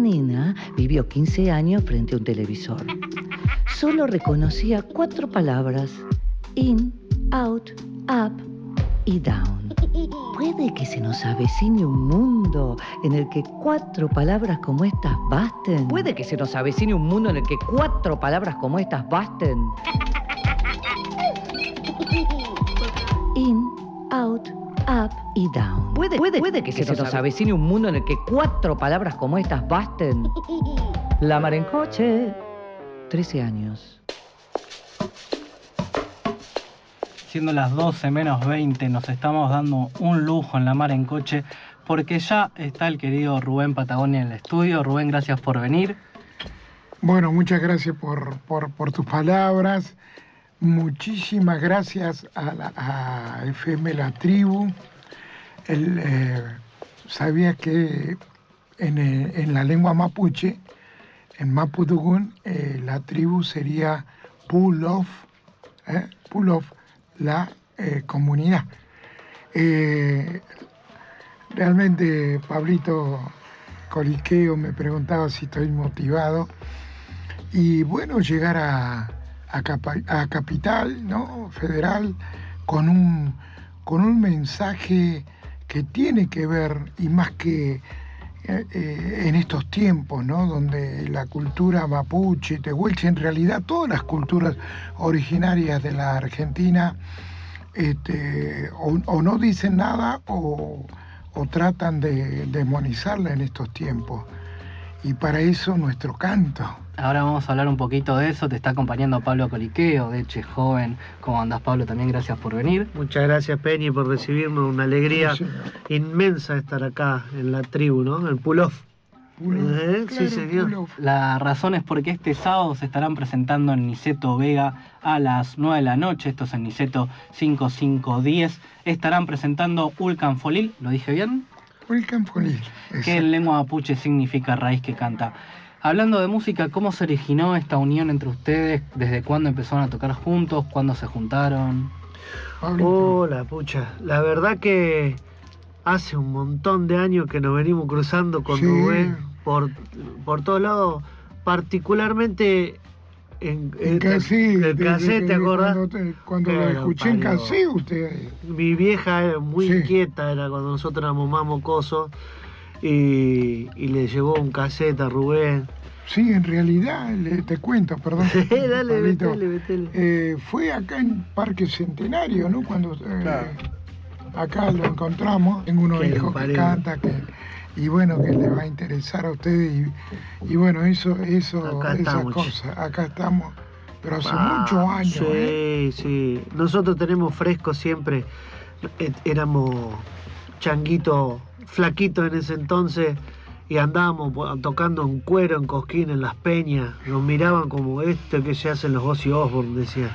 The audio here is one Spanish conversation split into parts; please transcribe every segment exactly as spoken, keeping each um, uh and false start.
nena vivió quince años frente a un televisor. Solo reconocía cuatro palabras: in, out, up y down. ¿Puede que se nos avecine un mundo en el que cuatro palabras como estas basten? ¿Puede que se nos avecine un mundo en el que cuatro palabras como estas basten? In, out, up y down. ¿Puede, puede, puede que, que se, se nos avecine un mundo en el que cuatro palabras como estas basten? La Mar en Coche, trece años. Siendo las doce menos veinte, nos estamos dando un lujo en La Mar en Coche porque ya está el querido Rubén Patagonia en el estudio. Rubén, gracias por venir. Bueno, muchas gracias por, por, por tus palabras. Muchísimas gracias a, la, a F M La Tribu. El, eh, sabía que en, en la lengua mapuche, en Mapudungun, eh, la tribu sería pull-off, eh, pull-off, la eh, comunidad. Eh, realmente Pablito Coliqueo me preguntaba si estoy motivado. Y bueno, llegar a, a, capa, a Capital, ¿no? Federal, con un, con un mensaje que tiene que ver, y más que eh, eh, en estos tiempos, ¿no? Donde la cultura mapuche, tehuelche, en realidad todas las culturas originarias de la Argentina, este, o, o no dicen nada o, o tratan de demonizarla en estos tiempos. Y para eso nuestro canto. Ahora vamos a hablar un poquito de eso. Te está acompañando Pablo Coliqueo, de Che Joven. ¿Cómo andás, Pablo? También gracias por venir. Muchas gracias, Peñi, por recibirnos. Una alegría sí, inmensa estar acá en la tribu, ¿no? El pull-off. ¿Eh? Claro, sí, señor. Pull-off. La razón es porque este sábado se estarán presentando en Niceto Vega a las nueve de la noche. Esto es en Niceto cinco cinco diez. Estarán presentando Ulcan Folil. ¿Lo dije bien? Ulcan Folil. Que en lengua mapuche significa raíz que canta. Hablando de música, ¿cómo se originó esta unión entre ustedes? ¿Desde cuándo empezaron a tocar juntos? ¿Cuándo se juntaron? Hola, pucha. La verdad que hace un montón de años que nos venimos cruzando con sí. Rubén por, por todos lados, particularmente en, en Casí, el cassette, ¿te acordás? Cuando, te, cuando lo escuché en Casí, usted... Mi vieja era muy sí. inquieta, era cuando nosotros éramos más mocosos, y, y le llevó un cassette a Rubén. Sí, en realidad, le, te cuento, perdón. Dale, metele, metele. Eh, fue acá en Parque Centenario, ¿no? Cuando eh, claro. acá lo encontramos. Tengo unos hijos que canta, que, y bueno, que les va a interesar a ustedes. Y, y bueno, eso, eso, esas cosas. Acá estamos, pero hace ah, muchos años. Sí, ¿eh? sí. Nosotros tenemos fresco siempre. Éramos changuitos, flaquitos en ese entonces. Y andábamos tocando en cuero, en Cosquín, en las peñas. Nos miraban como esto que se hacen los Ozzy Osbourne, decían.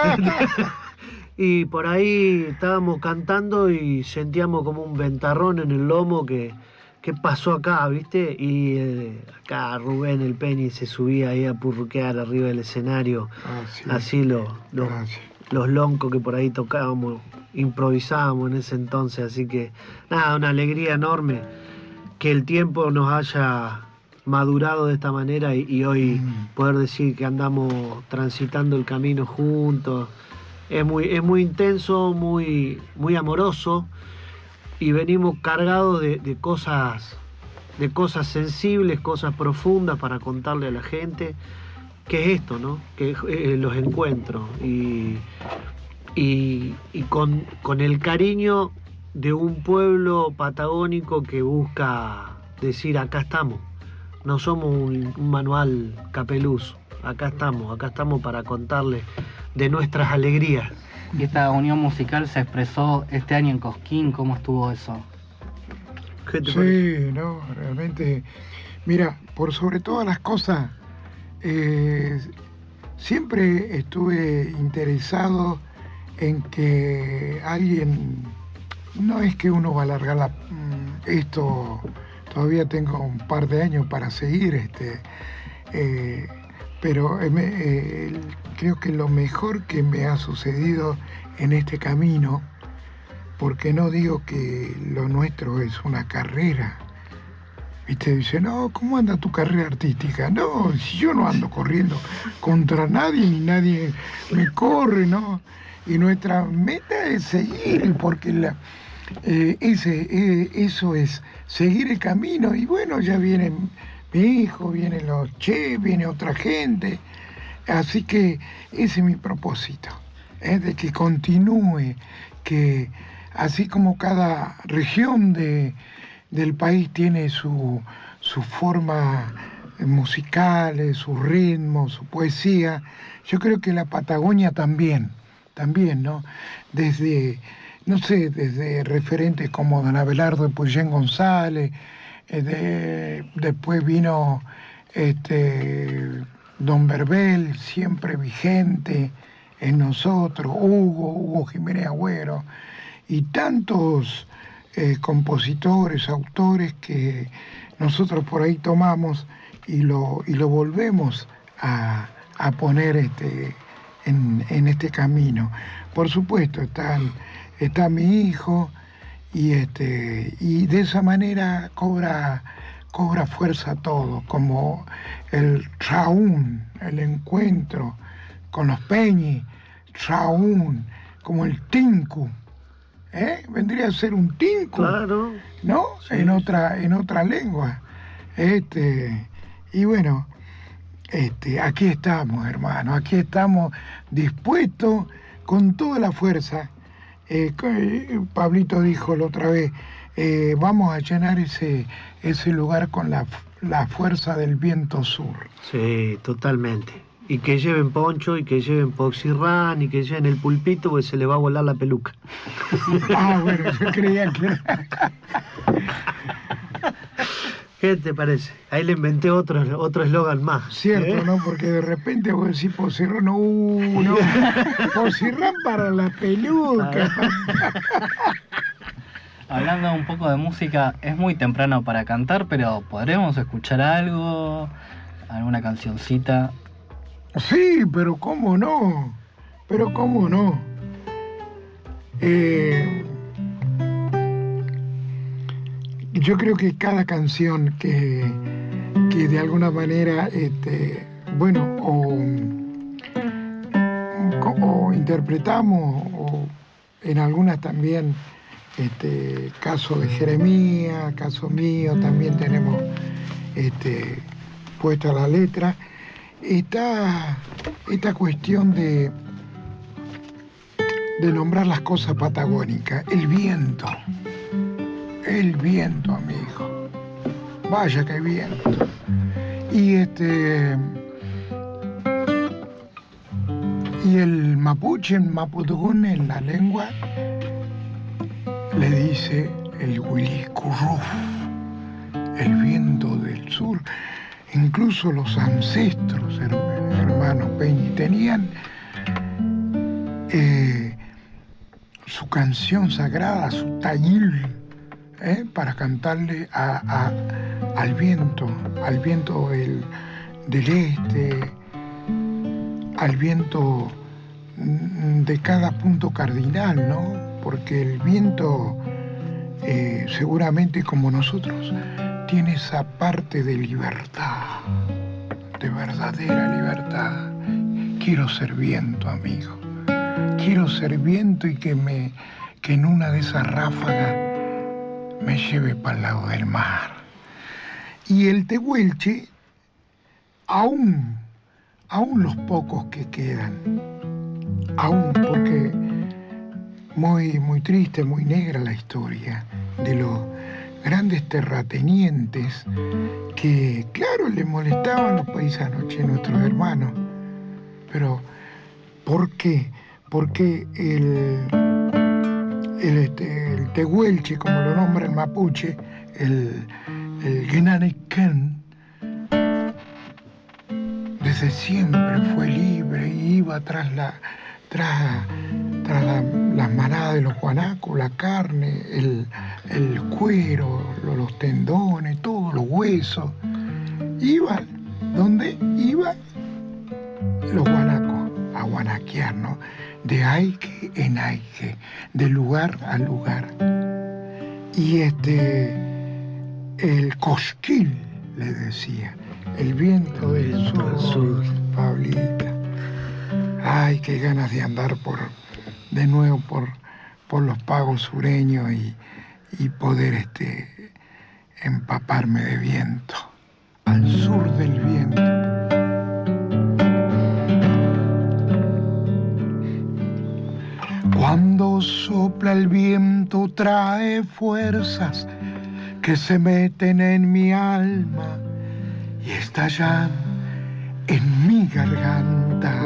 Y por ahí estábamos cantando y sentíamos como un ventarrón en el lomo que, ¿qué pasó acá, viste? Y eh, acá Rubén el Peñi se subía ahí a purruquear arriba del escenario. Ah, sí. Así lo, lo, los loncos que por ahí tocábamos, improvisábamos en ese entonces. Así que nada, una alegría enorme que el tiempo nos haya madurado de esta manera y, y hoy mm. poder decir que andamos transitando el camino juntos. Es muy, es muy intenso, muy, muy amoroso, y venimos cargados de, de cosas, de cosas sensibles, cosas profundas para contarle a la gente qué es esto, ¿no? Que eh, los encuentros y, y, y con, con el cariño de un pueblo patagónico que busca decir acá estamos, no somos un, un manual capeluz, acá estamos, acá estamos para contarles de nuestras alegrías. Y esta unión musical se expresó este año en Cosquín, ¿cómo estuvo eso? ¿Qué te parece? Sí, no, realmente, mira, por sobre todas las cosas, eh, siempre estuve interesado en que alguien, no es que uno va a alargar la, esto, todavía tengo un par de años para seguir, este, eh, pero eh, eh, creo que lo mejor que me ha sucedido en este camino, porque no digo que lo nuestro es una carrera, ¿Viste? Dice, no, ¿cómo anda tu carrera artística? No, si yo no ando corriendo contra nadie, ni nadie me corre, ¿no? Y nuestra meta es seguir, porque la, eh, ese, eh, eso es seguir el camino. Y bueno, ya vienen mi hijo, vienen los chefs, viene otra gente. Así que ese es mi propósito, ¿eh? De que continúe, que así como cada región de, del país tiene su, su forma musical, su ritmo, su poesía, yo creo que la Patagonia también, también, ¿no? Desde, no sé, desde referentes como don Abelardo de Puyén González, eh, de, después vino este, don Verbel, siempre vigente en nosotros, Hugo, Hugo Jiménez Agüero, y tantos eh, compositores, autores que nosotros por ahí tomamos y lo, y lo volvemos a, a poner este, en, en este camino. Por supuesto, están, está mi hijo, y, este, y de esa manera cobra, cobra fuerza todo, como el Raún, el encuentro con los Peñi, Raún, como el Tinku, ¿eh? Vendría a ser un Tinku, Claro. ¿no? Sí. En otra, en otra lengua. Este, y bueno, este, aquí estamos, hermano, aquí estamos dispuestos con toda la fuerza. Eh, Pablito dijo la otra vez, eh, vamos a llenar ese, ese lugar con la, la fuerza del viento sur. Sí, totalmente. Y que lleven poncho, y que lleven poxirrán, y que lleven el pulpito, porque se le va a volar la peluca. Ah, bueno, yo creía que era... ¿Qué te parece? Ahí le inventé otro otro eslogan más. Cierto, ¿eh? ¿no? Porque de repente vos decís Pozirrán, no, uh, no, Pozirrán para la peluca. Hablando un poco de música, es muy temprano para cantar, pero ¿podremos escuchar algo? ¿Alguna cancioncita? Sí, pero cómo no, pero cómo no. Eh, yo creo que cada canción que, que de alguna manera, este, bueno, o, o interpretamos, o en algunas también, este, caso de Jeremías, caso mío, también tenemos este, puesta la letra, está esta cuestión de, de nombrar las cosas patagónicas, el viento. El viento, amigo. Vaya que viento. Y este. Y el mapuche, en mapudungún, en la lengua, le dice el huilicurruf, el viento del sur. Incluso los ancestros, hermanos Peñi, tenían eh, su canción sagrada, su tayil, ¿Eh? para cantarle a, a, al viento, al viento del, del este, al viento de cada punto cardinal, ¿no? Porque el viento, eh, seguramente como nosotros, tiene esa parte de libertad, de verdadera libertad. Quiero ser viento, amigo. Quiero ser viento y que, me, que en una de esas ráfagas me lleve para el lado del mar. Y el tehuelche, aún, aún los pocos que quedan, aún porque muy, muy triste, muy negra la historia de los grandes terratenientes que, claro, le molestaban a los paisanos, che, nuestros hermanos. Pero, ¿por qué? Porque el... El, este, el tehuelche, como lo nombra el mapuche, el, el Gnaniquén, desde siempre fue libre y iba tras, la, tras, tras la, las manadas de los guanacos, la carne, el, el cuero, los, los tendones, todos los huesos. Iba, ¿dónde iba? Los guanacos, a guanaquear, ¿no? De aike en aike, de lugar a lugar. Y este el cosquín, le decía, el viento del sur, sur. Pablita. Ay, qué ganas de andar por, de nuevo por, por los pagos sureños y, y poder este, empaparme de viento, al sur del viento. Cuando sopla el viento trae fuerzas que se meten en mi alma y estallan en mi garganta.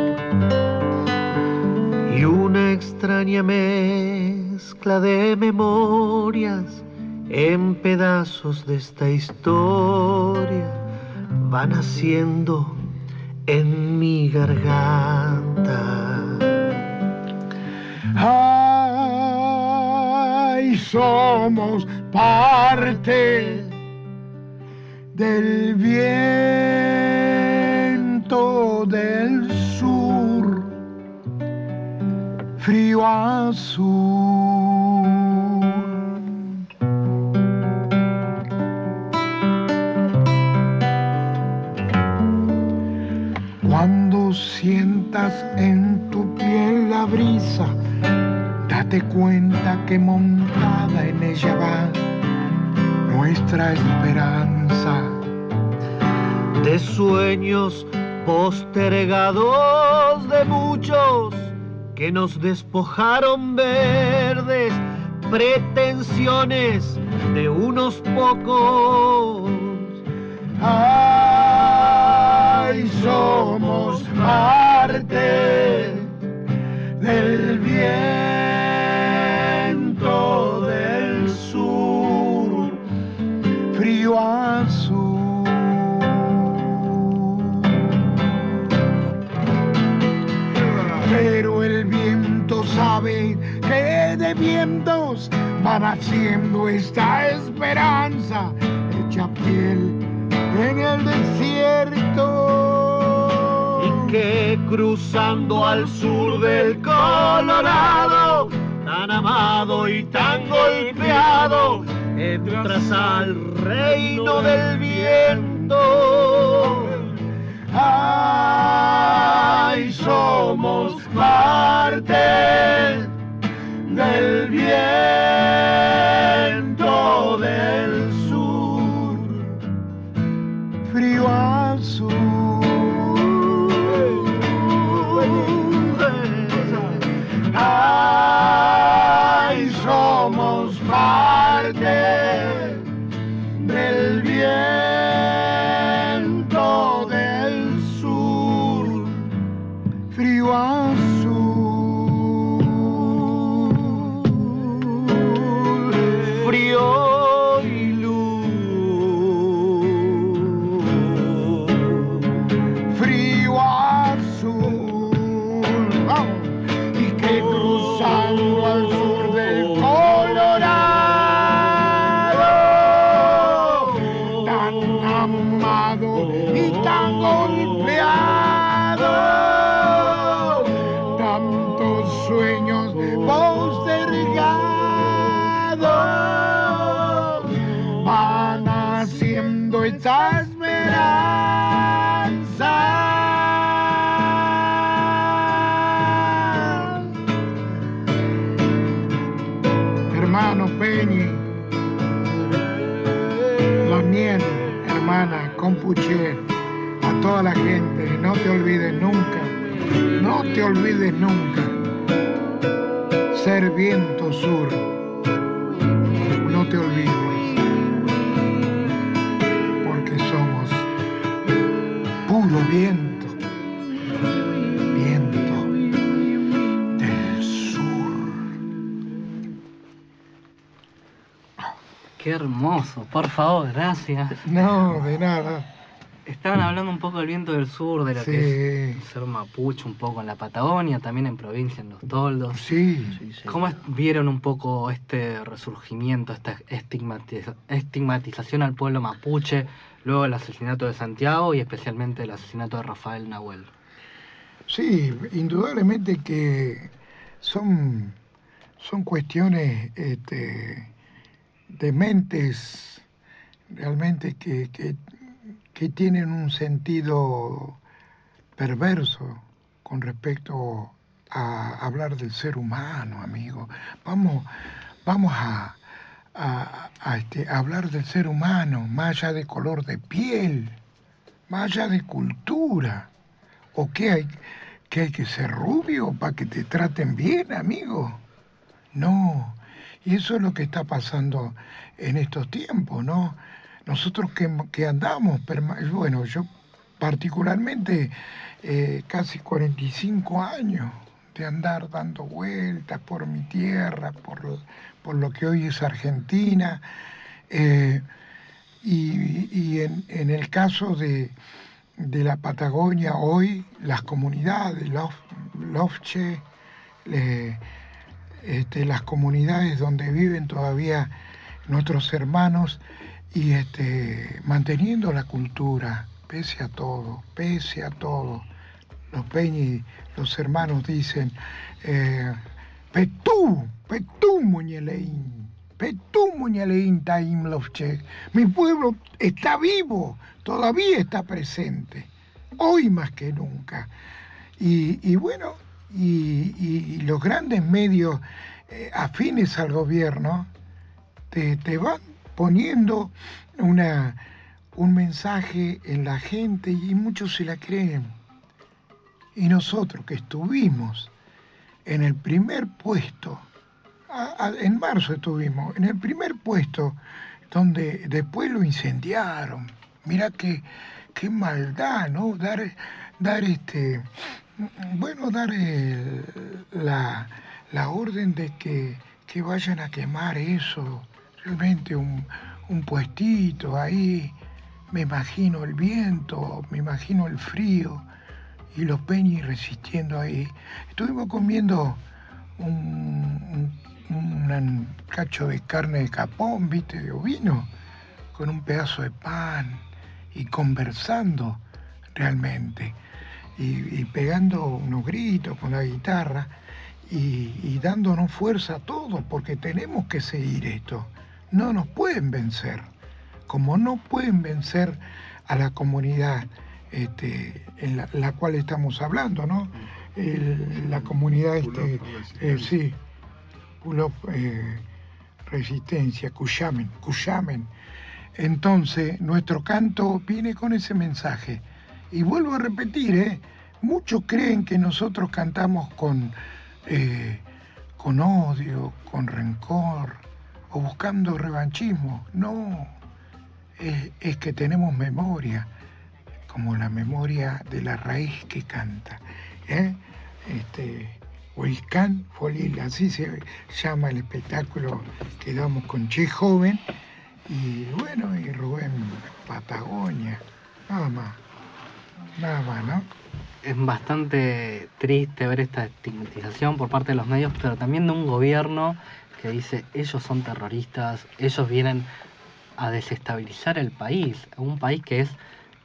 Y una extraña mezcla de memorias en pedazos de esta historia van haciendo en mi garganta. Ay, somos parte del viento del sur, frío azul. Cuando sientas en tu piel la brisa, date cuenta que montada en ella va nuestra esperanza. De sueños postergados de muchos que nos despojaron verdes, pretensiones de unos pocos. Ay, somos parte del viento del sur, frío azul. Pero el viento sabe que de vientos va naciendo esta esperanza hecha piel en el desierto. Y que cruzando al sur del Colorado, tan amado y tan golpeado, entras al reino del viento. Ay, somos parte del viento del sur, frío azul. Ay, somos parte del viento del sur, Frío azul, frío y luz, frío azul, vamos. Y que cruzando al sur del Colorado, tan amado y tan golpeado, tantos sueños postergados, van haciendo esta esperanza. Hermano Peñi, la miel, hermana Compuche, a toda la gente, no te olvides nunca, no te olvides nunca, ser viento sur, no te olvides, porque somos puro viento, viento del sur. Qué hermoso, por favor, gracias. No, de nada. Estaban hablando un poco del viento del sur, de lo Sí. que es ser mapuche, un poco en la Patagonia, también en provincia, en los toldos. Sí, ¿Cómo es- vieron un poco este resurgimiento, esta estigmatiza- estigmatización al pueblo mapuche, luego el asesinato de Santiago y especialmente el asesinato de Rafael Nahuel? sí, indudablemente que son, son cuestiones este, de mentes realmente que, que, que tienen un sentido perverso con respecto a hablar del ser humano, amigo. Vamos, vamos a, a, a, este, a hablar del ser humano, más allá de color de piel, más allá de cultura. ¿O qué hay, que hay que ser rubio para que te traten bien, amigo? No. Y eso es lo que está pasando en estos tiempos, ¿no? Nosotros que, que andamos, bueno, yo particularmente eh, casi cuarenta y cinco años de andar dando vueltas por mi tierra, por, por lo que hoy es Argentina, eh, y, y en, en el caso de, de la Patagonia hoy, las comunidades, Lof, Lofche, eh, este, las comunidades donde viven todavía nuestros hermanos y este, manteniendo la cultura, pese a todo, pese a todo. Los peñi, los hermanos dicen, eh, Petú, Petú Muñeleín, Petú Muñeleín Taim Lofche. Mi pueblo está vivo, todavía está presente, hoy más que nunca. Y, y bueno, y, y los grandes medios eh, afines al gobierno te, te van poniendo una, un mensaje en la gente y muchos se la creen. Y nosotros que estuvimos en el primer puesto, a, a, en marzo estuvimos, en el primer puesto, donde después lo incendiaron. Mirá qué, qué maldad, ¿no? Dar, dar este, bueno, dar el, la, la orden de que, que vayan a quemar eso, realmente un, un puestito ahí, me imagino el viento, me imagino el frío, y los peñis resistiendo ahí. Estuvimos comiendo un, un, un cacho de carne de capón, viste, de ovino, con un pedazo de pan y conversando realmente. Y, y pegando unos gritos con la guitarra y, y dándonos fuerza a todos, porque tenemos que seguir esto. No nos pueden vencer, como no pueden vencer a la comunidad este, en la, la cual estamos hablando, ¿no? El, la comunidad, este, eh, sí, Pulo, eh, Resistencia, Cuyamen, Cuyamen. Entonces, nuestro canto viene con ese mensaje. Y vuelvo a repetir, ¿eh? Muchos creen que nosotros cantamos con, eh, con odio, con rencor o buscando revanchismo. No, es, es que tenemos memoria, como la memoria de la raíz que canta. ¿eh? Este, Huilcán Folil, así se llama el espectáculo que damos con Che Joven. Y bueno, y Rubén Patagonia, nada más, nada más, ¿no? Es bastante triste ver esta estigmatización por parte de los medios, pero también de un gobierno que dice, ellos son terroristas, ellos vienen a desestabilizar el país, un país que es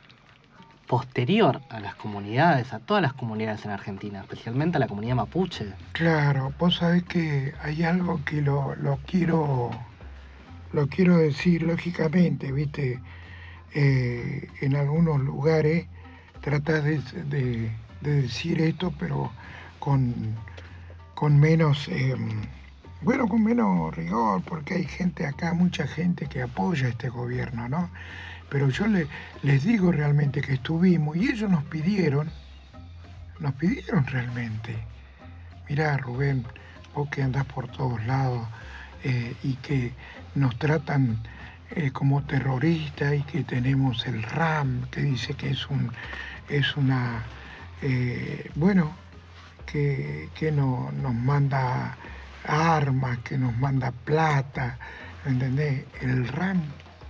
posterior a las comunidades, a todas las comunidades en Argentina, especialmente a la comunidad mapuche. Claro, vos sabés que hay algo que lo, lo quiero... Lo quiero decir lógicamente, viste, eh, en algunos lugares tratás de, de, de decir esto, pero con, con menos, eh, bueno, con menos rigor, porque hay gente acá, mucha gente que apoya a este gobierno, ¿no? Pero yo le, les digo realmente que estuvimos y ellos nos pidieron, nos pidieron realmente, mirá Rubén, vos que andás por todos lados, Eh, y que nos tratan eh, como terroristas y que tenemos el RAM, que dice que es, un, es una, eh, bueno, que, que no, nos manda armas, que nos manda plata, ¿entendés? El RAM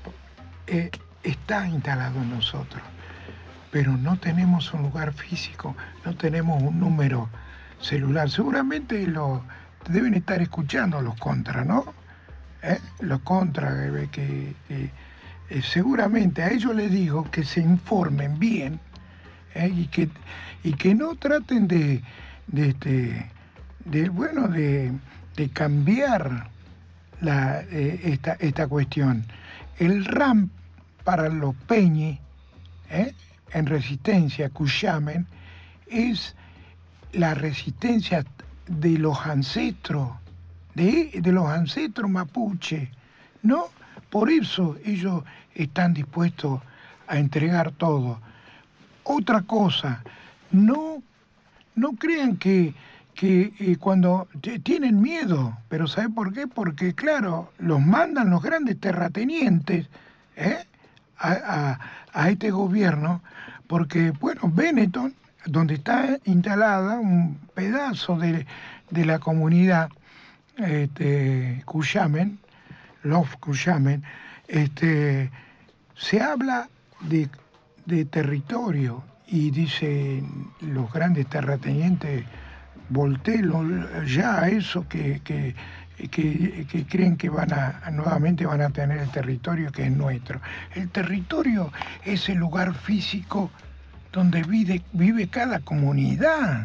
eh, está instalado en nosotros, pero no tenemos un lugar físico, no tenemos un número celular. Seguramente lo deben estar escuchando los contras, ¿no? ¿Eh? Los contras, eh, que, que eh, seguramente a ellos les digo que se informen bien ¿eh? y, que, y que no traten de, de, de, de bueno, de, de cambiar la, eh, esta, esta cuestión. El RAM para los peñi, ¿eh? en resistencia, Cuyamen, es la resistencia de los ancestros, de, de los ancestros mapuche, ¿no? Por eso ellos están dispuestos a entregar todo. Otra cosa, no, no crean que, que eh, cuando tienen miedo, pero ¿sabe por qué? Porque, claro, los mandan los grandes terratenientes, ¿eh? a, a, a este gobierno, porque, bueno, Benetton, donde está instalada un pedazo de, de la comunidad este, Cuyamen, Love Cuyamen, este, se habla de, de territorio y dicen los grandes terratenientes, voltelo ya a eso que, que, que, que creen que van a nuevamente van a tener el territorio que es nuestro. El territorio es el lugar físico donde vive, vive cada comunidad.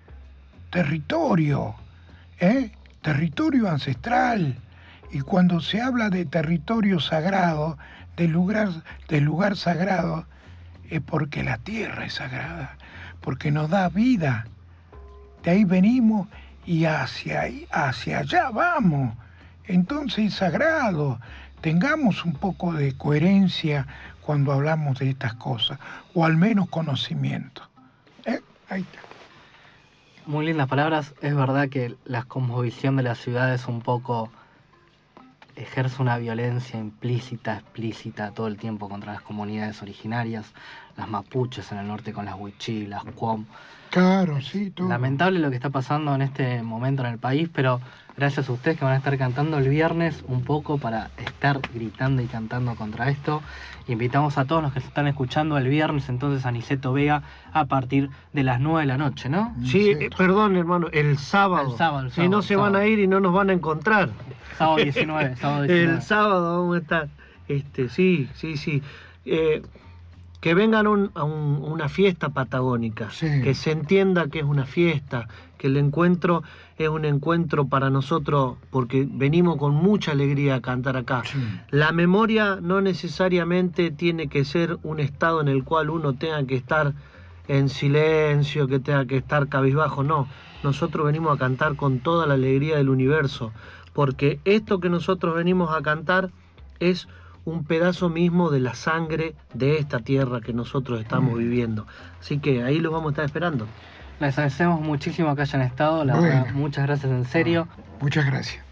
Territorio, ¿eh? Territorio ancestral. Y cuando se habla de territorio sagrado, de lugar, de lugar sagrado, es porque la tierra es sagrada, porque nos da vida. De ahí venimos y hacia, ahí, hacia allá vamos. Entonces es sagrado. Tengamos un poco de coherencia cuando hablamos de estas cosas, o al menos conocimiento. ¿Eh? Ahí está. Muy lindas palabras. Es verdad que la cosmovisión de la ciudad es un poco... ejerce una violencia implícita, explícita todo el tiempo contra las comunidades originarias, las mapuches en el norte con las huichí, las cuom. Claro, sí, todo. Lamentable lo que está pasando en este momento en el país, pero gracias a ustedes que van a estar cantando el viernes un poco para estar gritando y cantando contra esto. Invitamos a todos los que se están escuchando el viernes entonces a Niceto Vega a partir de las nueve de la noche, ¿no? Sí, eh, perdón hermano, el sábado. El sábado, el si sábado, no se el van sábado. a ir y no nos van a encontrar. Sábado diecinueve, sábado diecinueve. El sábado vamos a estar. Este, sí, sí, sí. Eh, que vengan un- a un- una fiesta patagónica, Sí. que se entienda que es una fiesta, que el encuentro es un encuentro para nosotros porque venimos con mucha alegría a cantar acá. Sí. La memoria no necesariamente tiene que ser un estado en el cual uno tenga que estar en silencio, que tenga que estar cabizbajo, no. Nosotros venimos a cantar con toda la alegría del universo, porque esto que nosotros venimos a cantar es un pedazo mismo de la sangre de esta tierra que nosotros estamos Mm. viviendo. Así que ahí los vamos a estar esperando. Les agradecemos muchísimo que hayan estado, la Bueno. verdad, muchas gracias en serio. Muchas gracias.